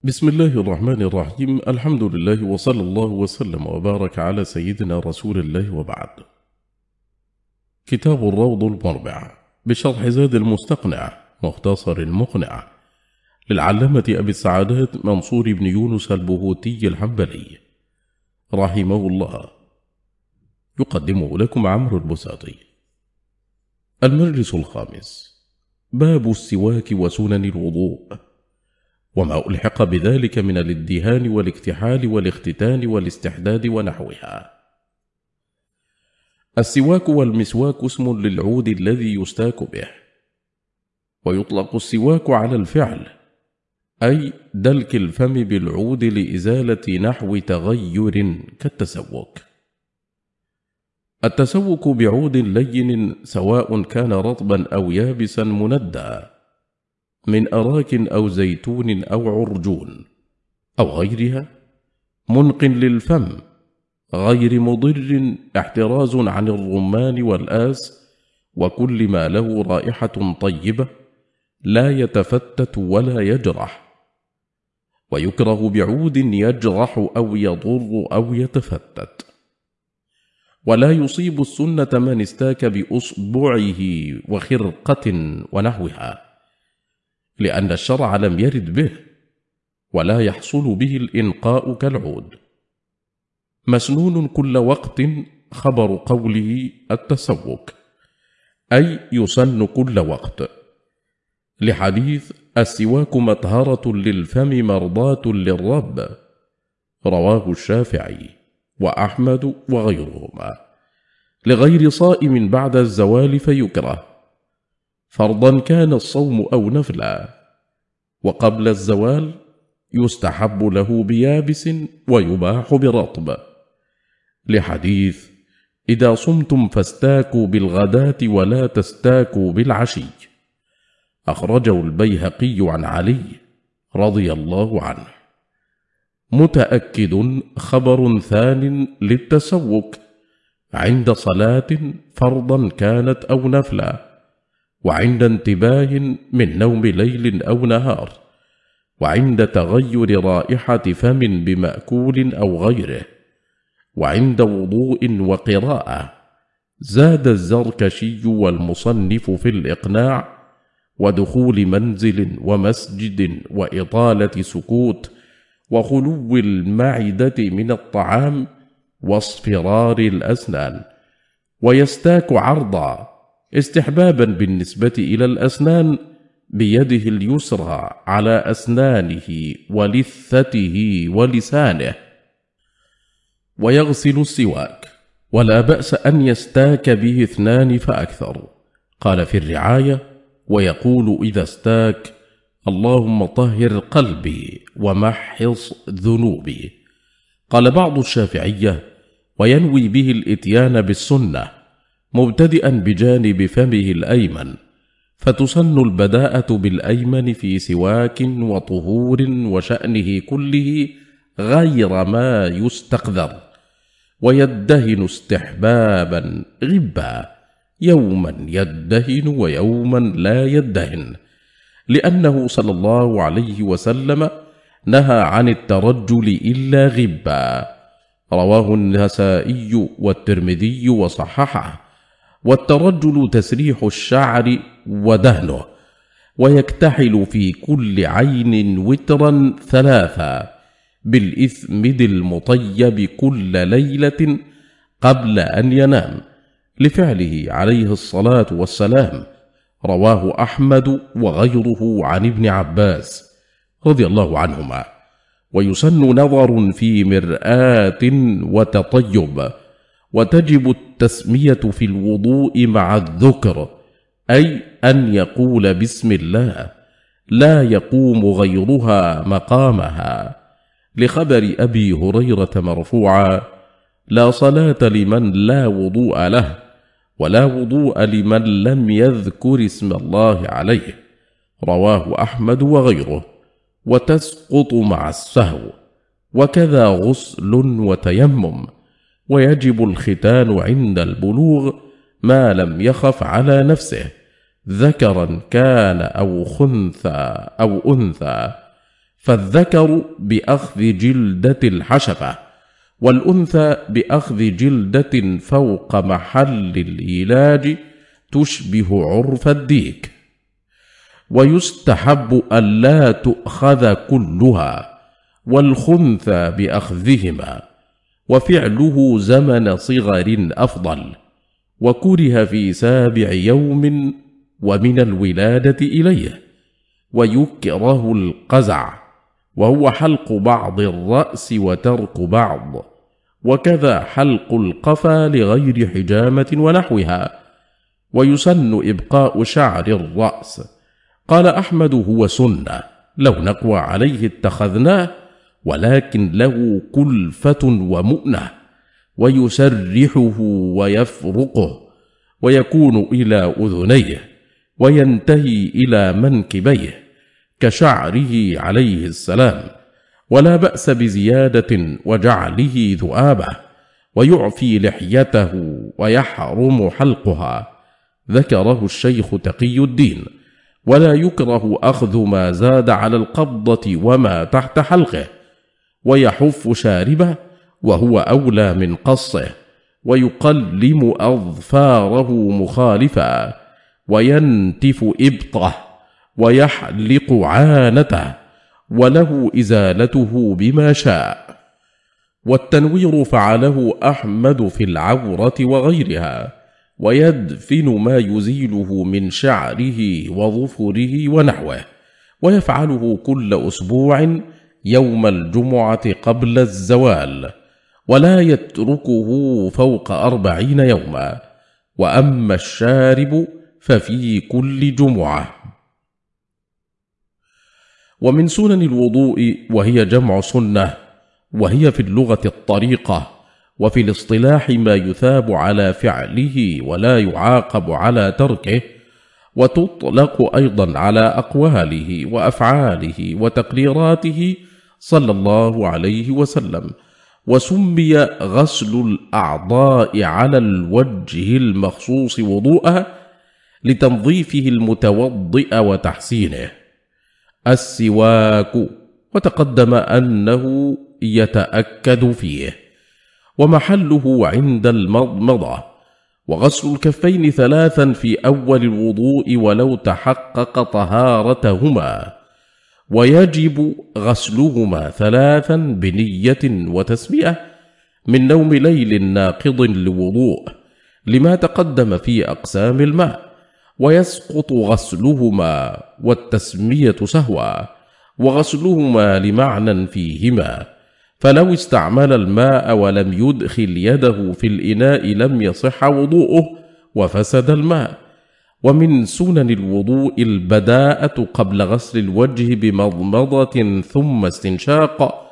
بسم الله الرحمن الرحيم. الحمد لله وصلى الله وسلم وبارك على سيدنا رسول الله وبعد. كتاب الروض المربع بشرح زاد المستقنع مختصر المقنع للعلامة أبي السعادات منصور بن يونس البهوتي الحنبلي رحمه الله، يقدمه لكم عمرو البساطي. المجلس الخامس، باب السواك وسنن الوضوء وما ألحق بذلك من الادهان والاكتحال والاختتان والاستحداد ونحوها. السواك والمسواك اسم للعود الذي يستاك به، ويطلق السواك على الفعل، أي دلك الفم بالعود لإزالة نحو تغير كالتسوك. التسوك بعود لين سواء كان رطبا أو يابسا مندى من أراك أو زيتون أو عرجون أو غيرها، منق للفم غير مضر، احتراز عن الرمان والآس وكل ما له رائحة طيبة، لا يتفتت ولا يجرح. ويكره بعود يجرح أو يضر أو يتفتت. ولا يصيب السنة من استاك بأصبعه وخرقة ونحوها، لأن الشرع لم يرد به، ولا يحصل به الإنقاء كالعود. مسنون كل وقت خبر قوله التسوك، أي يسن كل وقت، لحديث السواك مطهرة للفم مرضاة للرب، رواه الشافعي وأحمد وغيرهما، لغير صائم بعد الزوال فيكره، فرضا كان الصوم أو نفلا، وقبل الزوال يستحب له بيابس ويباح برطب، لحديث إذا صمتم فاستاكوا بالغداة ولا تستاكوا بالعشي، أخرجه البيهقي عن علي رضي الله عنه. متأكد خبر ثان للتسوك عند صلاة فرضا كانت أو نفلا، وعند انتباه من نوم ليل أو نهار، وعند تغير رائحة فم بمأكول أو غيره، وعند وضوء وقراءة. زاد الزركشي والمصنف في الإقناع: ودخول منزل ومسجد وإطالة سكوت وخلو المعدة من الطعام واصفرار الأسنان. ويستاك عرضا استحبابا بالنسبة إلى الأسنان بيده اليسرى على أسنانه ولثته ولسانه. ويغسل السواك، ولا بأس أن يستاك به اثنان فأكثر. قال في الرعاية: ويقول إذا استاك: اللهم طهر قلبي ومحص ذنوبي. قال بعض الشافعية: وينوي به الإتيان بالسنة مبتدئا بجانب فمه الأيمن، فتسن البداءة بالأيمن في سواك وطهور وشأنه كله غير ما يستقذر. ويدهن استحبابا غبا، يوما يدهن ويوما لا يدهن، لأنه صلى الله عليه وسلم نهى عن الترجل إلا غبا، رواه النسائي والترمذي وصححه. والترجل تسريح الشعر ودهنه. ويكتحل في كل عين وترا ثلاثا بالإثمد المطيب كل ليلة قبل أن ينام، لفعله عليه الصلاة والسلام، رواه أحمد وغيره عن ابن عباس رضي الله عنهما. ويسن نظر في مرآة وتطيب. وتجب التسمية في الوضوء مع الذكر، أي أن يقول بسم الله، لا يقوم غيرها مقامها، لخبر أبي هريرة مرفوعا: لا صلاة لمن لا وضوء له، ولا وضوء لمن لم يذكر اسم الله عليه، رواه أحمد وغيره. وتسقط مع السهو، وكذا غسل وتيمم. ويجب الختان عند البلوغ ما لم يخف على نفسه، ذكرا كان أو خنثى أو أنثى، فالذكر بأخذ جلدة الحشفة، والأنثى بأخذ جلدة فوق محل الإيلاج تشبه عرف الديك. ويستحب ألا تؤخذ كلها، والخنثى بأخذهما، وفعله زمن صغر أفضل، وكره في 7 يوم ومن الولادة إليه. ويكره القزع، وهو حلق بعض الرأس وترك بعض، وكذا حلق القفا لغير حجامة ونحوها. ويسن إبقاء شعر الرأس. قال أحمد: هو سنة، لو نقوى عليه اتخذناه، ولكن له كلفة ومؤنة. ويسرحه ويفرقه، ويكون إلى أذنيه، وينتهي إلى منكبيه كشعره عليه السلام، ولا بأس بزيادة وجعله ذؤابة. ويعفي لحيته ويحرم حلقها، ذكره الشيخ تقي الدين. ولا يكره أخذ ما زاد على القبضة وما تحت حلقه. ويحف شاربه، وهو أولى من قصه. ويقلم أظفاره مخالفا، وينتف إبطه، ويحلق عانته، وله إزالته بما شاء. والتنوير فعله أحمد في العورة وغيرها، ويدفن ما يزيله من شعره وظفره ونحوه، ويفعله كل أسبوع يوم الجمعة قبل الزوال، ولا يتركه فوق 40 يوما. وأما الشارب ففي كل جمعة. ومن سنن الوضوء، وهي جمع سنة، وهي في اللغة الطريقة، وفي الاصطلاح ما يثاب على فعله ولا يعاقب على تركه، وتطلق أيضا على أقواله وأفعاله وتقريراته صلى الله عليه وسلم. وسمي غسل الأعضاء على الوجه المخصوص وضوءها لتنظيفه المتوضئ وتحسينه. السواك، وتقدم أنه يتأكد فيه، ومحله عند المضمضة. وغسل الكفين 3 في أول الوضوء ولو تحقق طهارتهما، ويجب غسلهما 3 بنية وتسمية من نوم ليل ناقض لوضوء، لما تقدم في أقسام الماء. ويسقط غسلهما والتسمية سهوا، وغسلهما لمعنى فيهما، فلو استعمل الماء ولم يدخل يده في الإناء لم يصح وضوءه وفسد الماء. ومن سنن الوضوء البداءة قبل غسل الوجه بمضمضة ثم استنشاق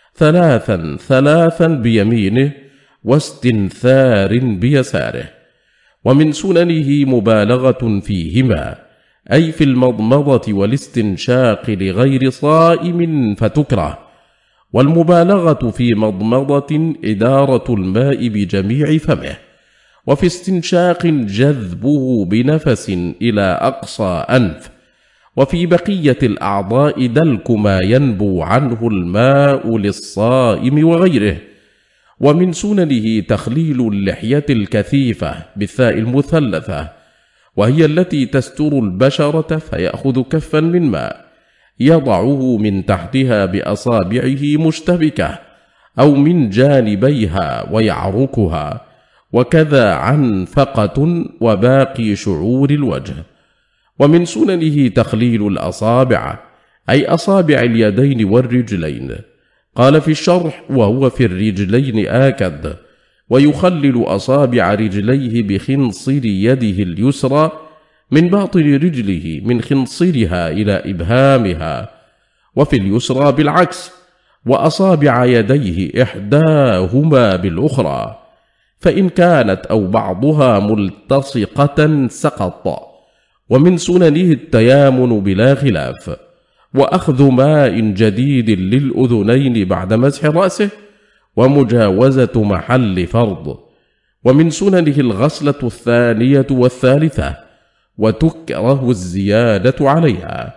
3 بيمينه واستنثار بيساره. ومن سننه مبالغة فيهما، أي في المضمضة والاستنشاق لغير صائم فتكره. والمبالغة في مضمضة إدارة الماء بجميع فمه، وفي استنشاق جذبه بنفس إلى أقصى أنف، وفي بقية الأعضاء دلك ما ينبو عنه الماء للصائم وغيره. ومن سننه تخليل اللحية الكثيفة بالثاء المثلثة، وهي التي تستر البشرة، فيأخذ كفا من ماء يضعه من تحتها بأصابعه مشتبكة أو من جانبيها ويعركها، وكذا عنفقة وباقي شعور الوجه. ومن سننه تخليل الأصابع، أي أصابع اليدين والرجلين. قال في الشرح: وهو في الرجلين آكد. ويخلل أصابع رجليه بخنصر يده اليسرى من باطن رجله من خنصرها إلى إبهامها، وفي اليسرى بالعكس، وأصابع يديه إحداهما بالأخرى، فإن كانت أو بعضها ملتصقة سقط. ومن سننه التيامن بلا خلاف، وأخذ ماء جديد للأذنين بعد مسح رأسه، ومجاوزة محل فرض. ومن سننه الغسلة 2 والثالثة، وتكره الزيادة عليها.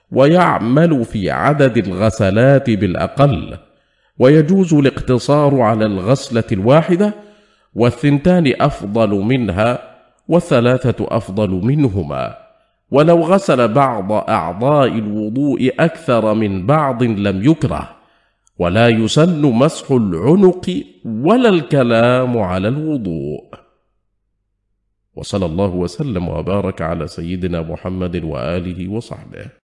ويعمل في عدد الغسلات بالأقل، ويجوز الاقتصار على الغسلة الواحدة، والثنتان أفضل منها، والثلاثة أفضل منهما. ولو غسل بعض أعضاء الوضوء أكثر من بعض لم يكره، ولا يسن مسح العنق ولا الكلام على الوضوء. وصلى الله وسلم وبارك على سيدنا محمد وآله وصحبه.